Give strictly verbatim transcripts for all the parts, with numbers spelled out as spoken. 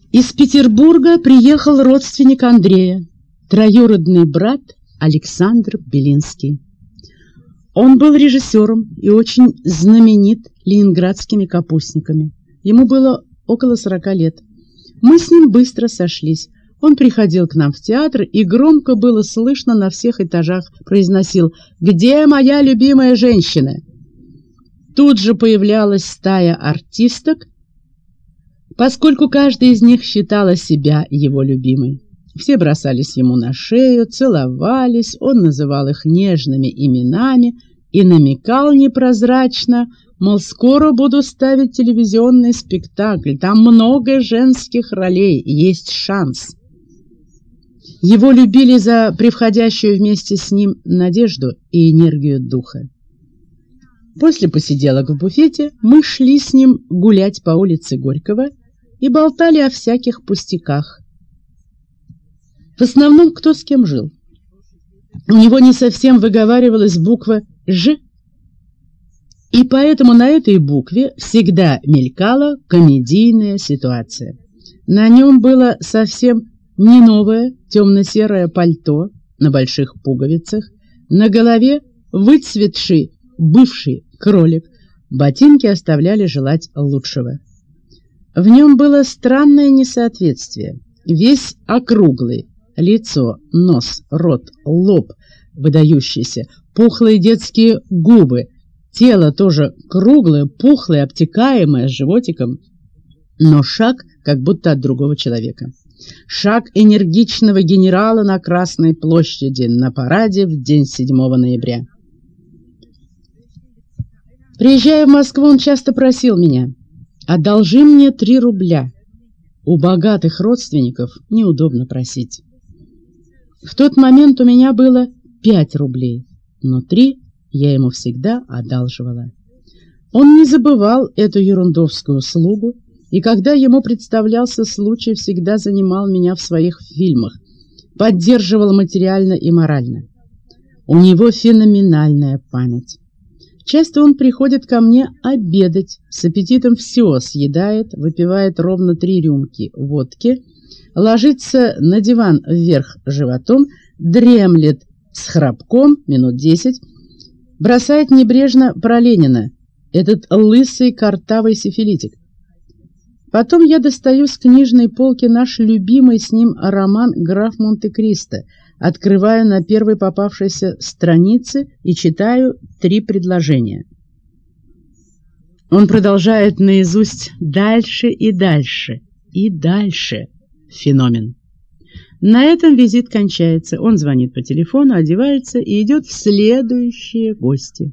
Из Петербурга приехал родственник Андрея, троюродный брат Александр Белинский. Он был режиссером и очень знаменит ленинградскими капустниками. Ему было около сорока лет. Мы с ним быстро сошлись. Он приходил к нам в театр и громко было слышно на всех этажах произносил: «Где моя любимая женщина?». Тут же появлялась стая артисток, поскольку каждая из них считала себя его любимой. Все бросались ему на шею, целовались, он называл их нежными именами и намекал непрозрачно, мол, скоро буду ставить телевизионный спектакль, там много женских ролей, есть шанс. Его любили за превходящую вместе с ним надежду и энергию духа. После посиделок в буфете мы шли с ним гулять по улице Горького и болтали о всяких пустяках. В основном кто с кем жил. У него не совсем выговаривалась буква «Ж», и поэтому на этой букве всегда мелькала комедийная ситуация. На нем было совсем не новое темно-серое пальто на больших пуговицах, на голове выцветший бывший кролик, ботинки оставляли желать лучшего. В нем было странное несоответствие. Весь округлый, лицо, нос, рот, лоб выдающийся, пухлые детские губы, тело тоже круглое, пухлое, обтекаемое, с животиком, но шаг как будто от другого человека. Шаг энергичного генерала на Красной площади на параде в день седьмого ноября. Приезжая в Москву, он часто просил меня: «Одолжи мне три рубля». У богатых родственников неудобно просить. В тот момент у меня было пять рублей, но три я ему всегда одалживала. Он не забывал эту ерундовскую услугу, и когда ему представлялся случай, всегда занимал меня в своих фильмах, поддерживал материально и морально. У него феноменальная память. Часто он приходит ко мне обедать, с аппетитом все съедает, выпивает ровно три рюмки водки, ложится на диван вверх животом, дремлет с храпком минут десять, бросает небрежно про Ленина, этот лысый картавый сифилитик. Потом я достаю с книжной полки наш любимый с ним роман «Граф Монте-Кристо», открываю на первой попавшейся странице и читаю три предложения. Он продолжает наизусть дальше и дальше, и дальше. Феномен. На этом визит кончается. Он звонит по телефону, одевается и идет в следующие гости.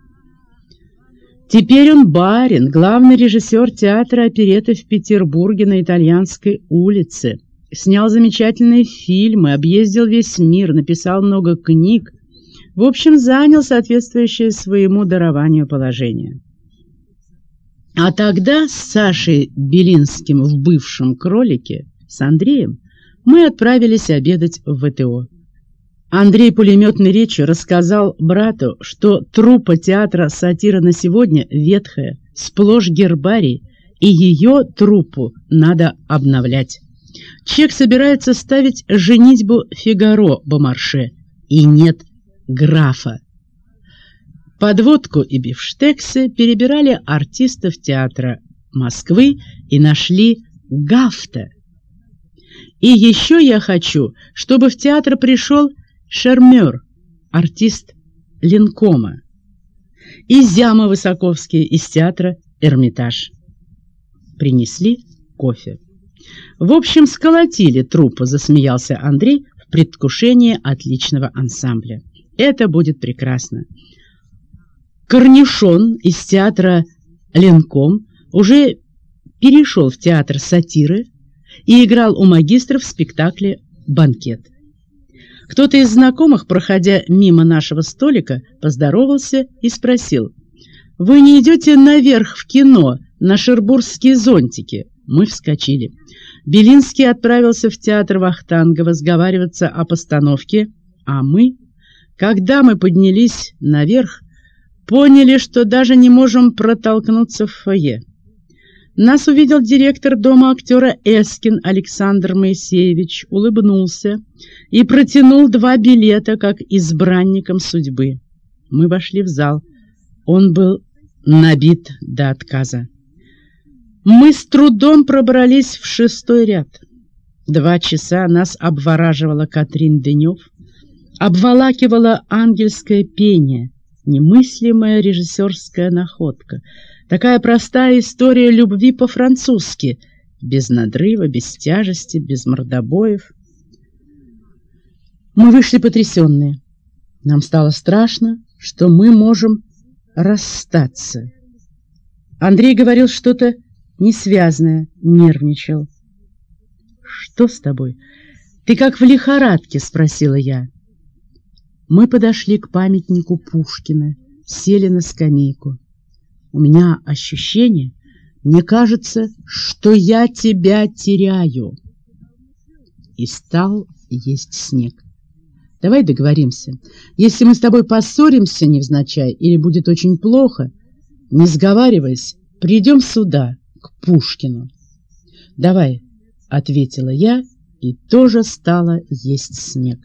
Теперь он барин, главный режиссер театра оперетты в Петербурге на Итальянской улице. Снял замечательные фильмы, объездил весь мир, написал много книг. В общем, занял соответствующее своему дарованию положение. А тогда с Сашей Белинским в бывшем «Кролике», с Андреем, мы отправились обедать в ВТО. Андрей пулеметной речью рассказал брату, что труппа театра «Сатира на сегодня» ветхая, сплошь гербарий, и ее труппу надо обновлять. Чех собирается ставить «Женитьбу Фигаро» Бомарше, и нет графа. Под водку и бифштексы перебирали артистов театра Москвы и нашли Гафта. И еще я хочу, чтобы в театр пришел Шермер, артист Ленкома, и Зяма Высоковский из театра Эрмитаж. Принесли кофе. В общем, сколотили труппу, засмеялся Андрей в предвкушении отличного ансамбля. Это будет прекрасно. Корнишон из театра Ленком уже перешел в театр сатиры и играл у магистров в спектакле «Банкет». Кто-то из знакомых, проходя мимо нашего столика, поздоровался и спросил: «Вы не идете наверх в кино, на шербургские зонтики?» Мы вскочили. Белинский отправился в театр Вахтангова сговариваться о постановке, а мы, когда мы поднялись наверх, поняли, что даже не можем протолкнуться в фойе. Нас увидел директор дома актера Эскин Александр Моисеевич, улыбнулся и протянул два билета, как избранникам судьбы. Мы вошли в зал. Он был набит до отказа. Мы с трудом пробрались в шестой ряд. Два часа нас обвораживала Катрин Денев, обволакивало ангельское пение, немыслимая режиссерская находка. Такая простая история любви по-французски, без надрыва, без тяжести, без мордобоев. Мы вышли потрясенные. Нам стало страшно, что мы можем расстаться. Андрей говорил что-то несвязное, нервничал. «Что с тобой? Ты как в лихорадке?» — спросила я. Мы подошли к памятнику Пушкина, сели на скамейку. У меня ощущение, мне кажется, что я тебя теряю. И стал есть снег. Давай договоримся. Если мы с тобой поссоримся невзначай или будет очень плохо, не сговариваясь, придем сюда, к Пушкину. Давай, — ответила я и тоже стала есть снег.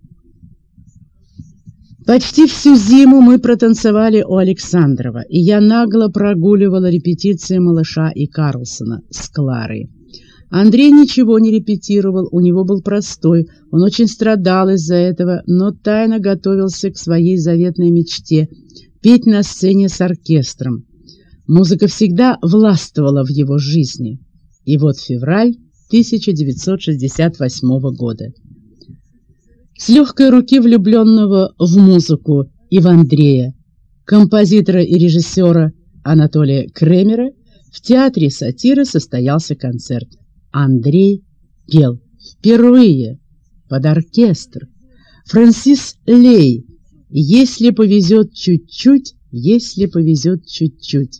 Почти всю зиму мы протанцевали у Александрова, и я нагло прогуливала репетиции «Малыша» и Карлсона с Кларой. Андрей ничего не репетировал, у него был простой, он очень страдал из-за этого, но тайно готовился к своей заветной мечте — петь на сцене с оркестром. Музыка всегда властвовала в его жизни. И вот февраль тысяча девятьсот шестьдесят восьмого года. С легкой руки влюбленного в музыку и в Андрея, композитора и режиссера Анатолия Кремера, в театре «Сатира» состоялся концерт. Андрей пел впервые под оркестр. Франсис Лей «Если повезет чуть-чуть, если повезет чуть-чуть».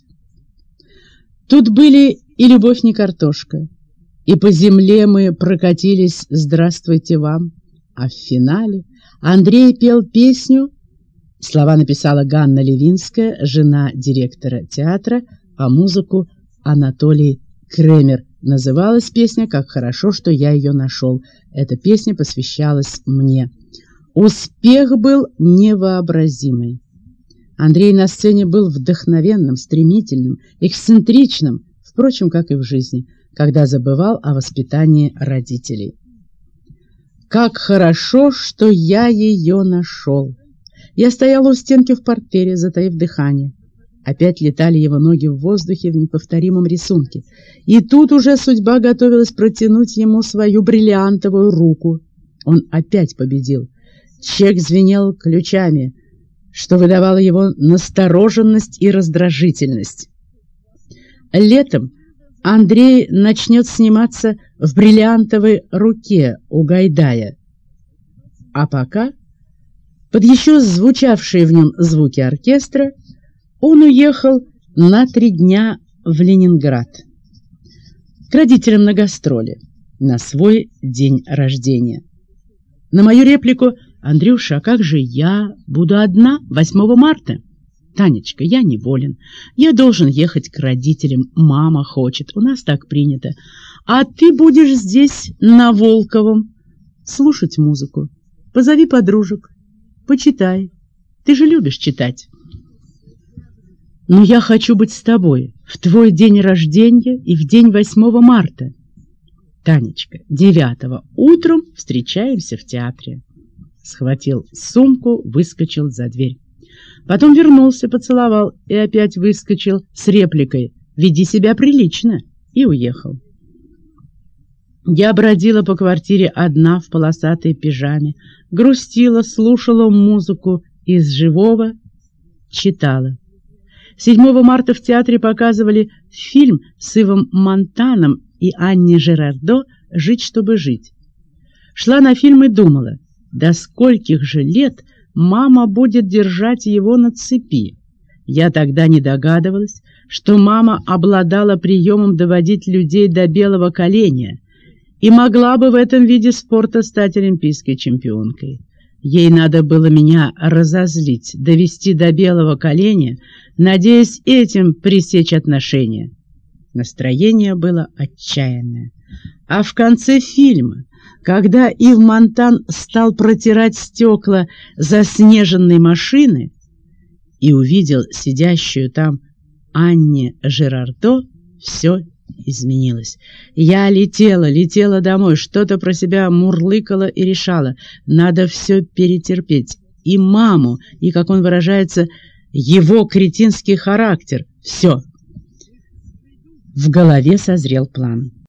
Тут были и «Любовь не картошка», и «По земле мы прокатились, здравствуйте вам». А в финале Андрей пел песню, слова написала Ганна Левинская, жена директора театра, а музыку Анатолий Кремер. Называлась песня «Как хорошо, что я ее нашел». Эта песня посвящалась мне. Успех был невообразимый. Андрей на сцене был вдохновенным, стремительным, эксцентричным, впрочем, как и в жизни, когда забывал о воспитании родителей. Как хорошо, что я ее нашел. Я стояла у стенки в портьере, затаив дыхание. Опять летали его ноги в воздухе в неповторимом рисунке. И тут уже судьба готовилась протянуть ему свою бриллиантовую руку. Он опять победил. Чек звенел ключами, что выдавало его настороженность и раздражительность. Летом Андрей начнет сниматься в «Бриллиантовой руке» у Гайдая. А пока, под еще звучавшие в нем звуки оркестра, он уехал на три дня в Ленинград к родителям на гастроли на свой день рождения. На мою реплику: «Андрюша, а как же я буду одна восьмого марта?» «Танечка, я не волен. Я должен ехать к родителям. Мама хочет. У нас так принято. А ты будешь здесь, на Волковом, слушать музыку. Позови подружек. Почитай. Ты же любишь читать». «Но я хочу быть с тобой в твой день рождения и в день восьмого марта. Танечка, девятого утром встречаемся в театре». Схватил сумку, выскочил за дверь. Потом вернулся, поцеловал и опять выскочил с репликой «Веди себя прилично» и уехал. Я бродила по квартире одна в полосатой пижаме, грустила, слушала музыку из живого, читала. седьмого марта в театре показывали фильм с Ивом Монтаном и Анне Жерардо «Жить, чтобы жить». Шла на фильм и думала, до скольких же лет мама будет держать его на цепи. Я тогда не догадывалась, что мама обладала приемом доводить людей до белого коленя и могла бы в этом виде спорта стать олимпийской чемпионкой. Ей надо было меня разозлить, довести до белого коленя, надеясь этим пресечь отношения. Настроение было отчаянное. А в конце фильма, когда Ив Монтан стал протирать стекла заснеженной машины и увидел сидящую там Анне Жирардо, все изменилось. Я летела, летела домой, что-то про себя мурлыкала и решала. Надо все перетерпеть. И маму, и, как он выражается, его кретинский характер. Все. В голове созрел план.